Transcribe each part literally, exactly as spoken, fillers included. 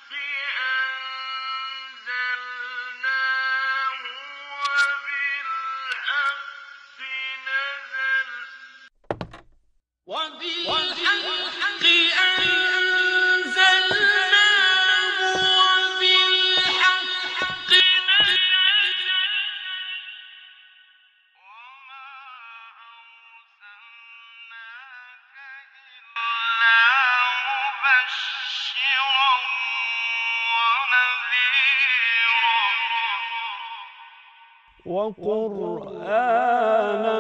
وبالحق أنزلناه وبالحق نزل وما أرسلناك إلا مبشرا ونذيرا وقرآنا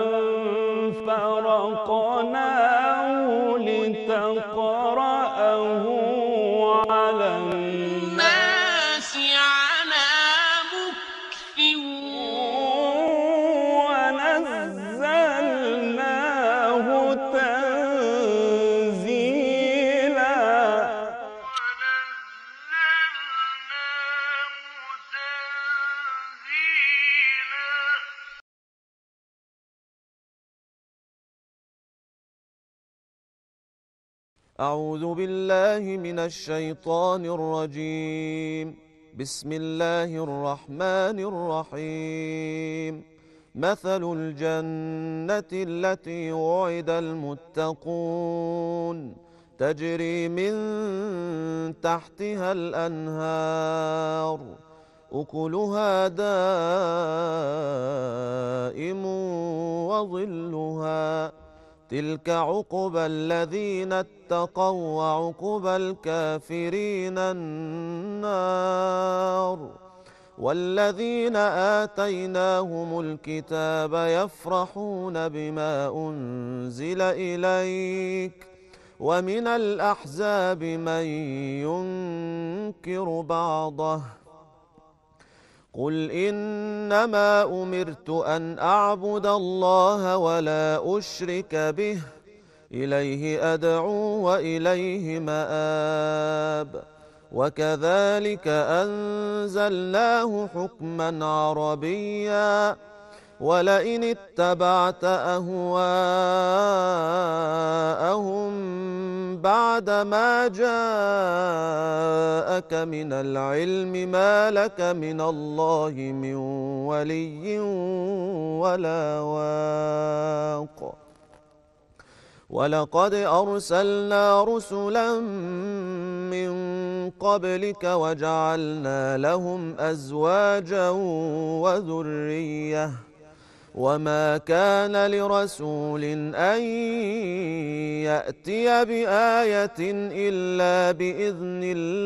فرقناه لتقرأه على الناس على مكث ونزلناه تنزيلا أعوذ بالله من الشيطان الرجيم. بسم الله الرحمن الرحيم. مثل الجنة التي وعد المتقون تجري من تحتها الأنهار أكلها دائم وظلها تلك عقبى الذين اتقوا وعقبى الكافرين النار. والذين آتيناهم الكتاب يفرحون بما أنزل إليك ومن الأحزاب من ينكر بعضه قل إنما أمرت أن أعبد الله ولا أشرك به إليه أدعو وإليه مآب. وكذلك أنزلناه حكما عربيا ولئن اتبعت أهواءهم بعد ما جاءك من العلم ما لك من الله من ولي ولا واق. ولقد أرسلنا رسلا من قبلك وجعلنا لهم أزواجا وذرية وما كان لرسول أن يأتي بآية إلا بإذن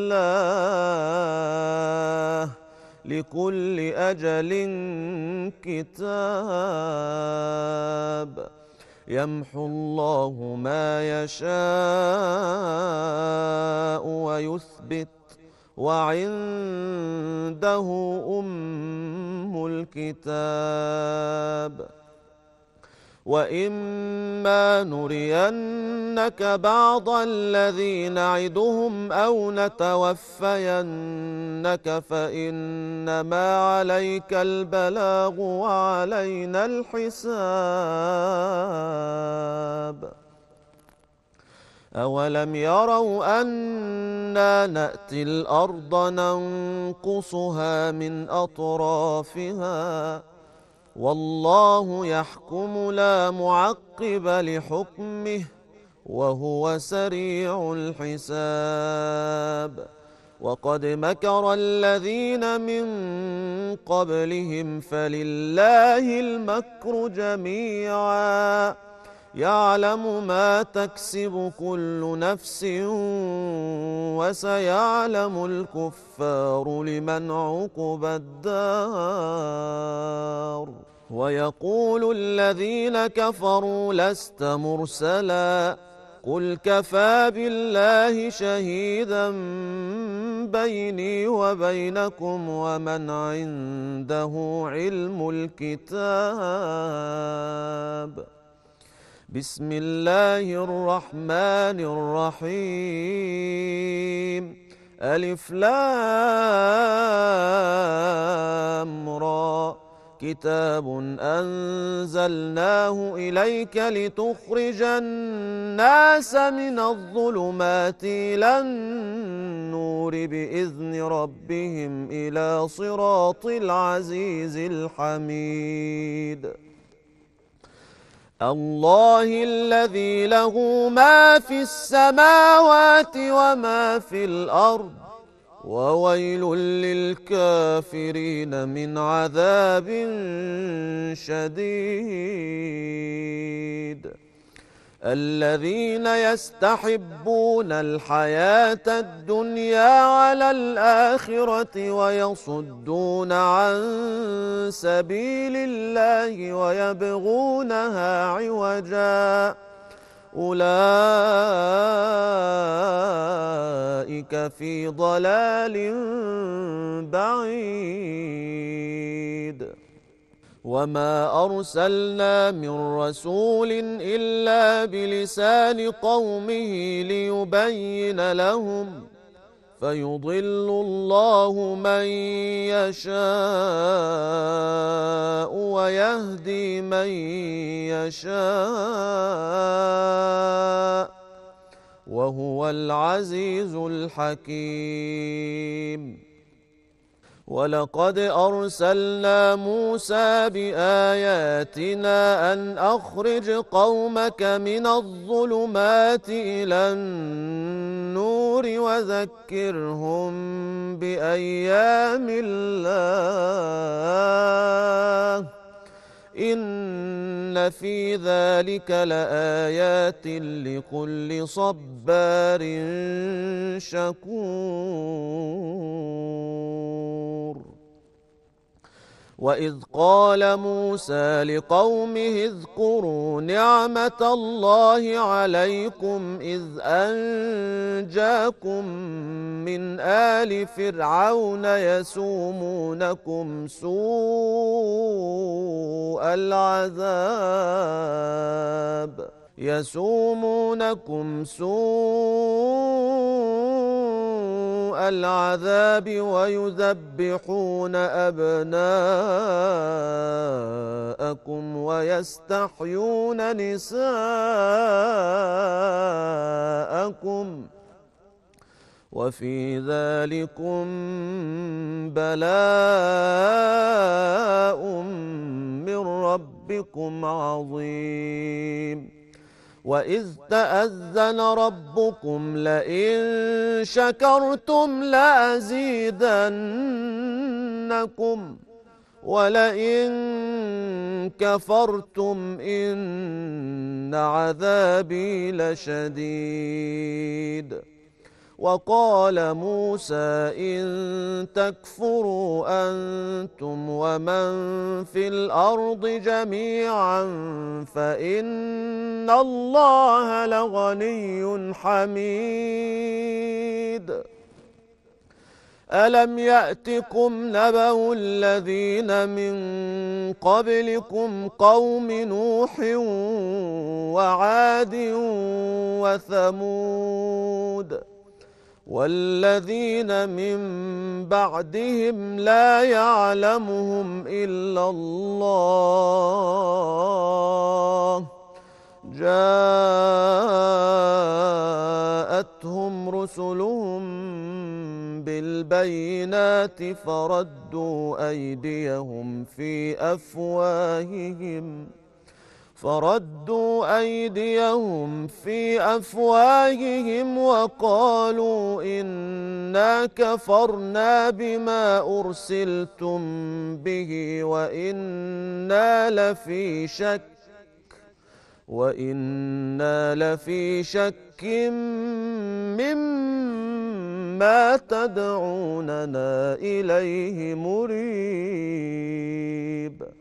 الله لكل أجل كتاب. يمحو الله ما يشاء ويثبت وعنده أم الكتاب. وإما نرينك بعض الذي نعدهم أو نتوفينك فإنما عليك البلاغ وعلينا الحساب. أولم يروا أنا نأتي الأرض ننقصها من أطرافها والله يحكم لا معقب لحكمه وهو سريع الحساب. وقد مكر الذين من قبلهم فلله المكر جميعا يعلم ما تكسب كل نفس وسيعلم الكفار لمن عقبى الدار. ويقول الذين كفروا لست مرسلا قل كفى بالله شهيدا بيني وبينكم ومن عنده علم الكتاب. بسم الله الرحمن الرحيم. ألف لام را كتاب أنزلناه إليك لتخرج الناس من الظلمات إلى النور بإذن ربهم إلى صراط العزيز الحميد الله الذي له ما في السماوات وما في الأرض وويل للكافرين من عذاب شديد الذين يستحبون الحياة الدنيا على الآخرة ويصدون عن سبيل الله ويبغونها عوجا أولئك في ضلال بعيد وما أرسلنا من رسول إلا بلسان قومه ليبين لهم فيضل الله من يشاء ويهدي من يشاء وهو العزيز الحكيم ولقد أرسلنا موسى بآياتنا أن أخرج قومك من الظلمات إلى النور وذكرهم بأيام الله إن في ذلك لآيات لكل صبار شكور وإذ قال موسى لقومه اذكروا نعمة الله عليكم إذ أنجاكم من آل فرعون يسومونكم سوء العذاب يسومونكم سوء العذاب ويذبحون أبناءكم ويستحيون نساءكم وفي ذلكم بلاء من ربكم عظيم وإذ تأذن ربكم لئن شكرتم لأزيدنكم ولئن كفرتم إن عذابي لشديد وقال موسى إن تكفروا أنتم ومن في الأرض جميعا فإن الله لغني حميد ألم يأتكم نبأ الذين من قبلكم قوم نوح وعاد وثمود والذين من بعدهم لا يعلمهم إلا الله جاءتهم رسلهم بالبينات فردوا أيديهم في أفواههم فردوا أيديهم في أفواههم وقالوا إنا كفرنا بما أرسلتم به وإنا لفي شك وإنا لفي شك مما تدعوننا إليه مريب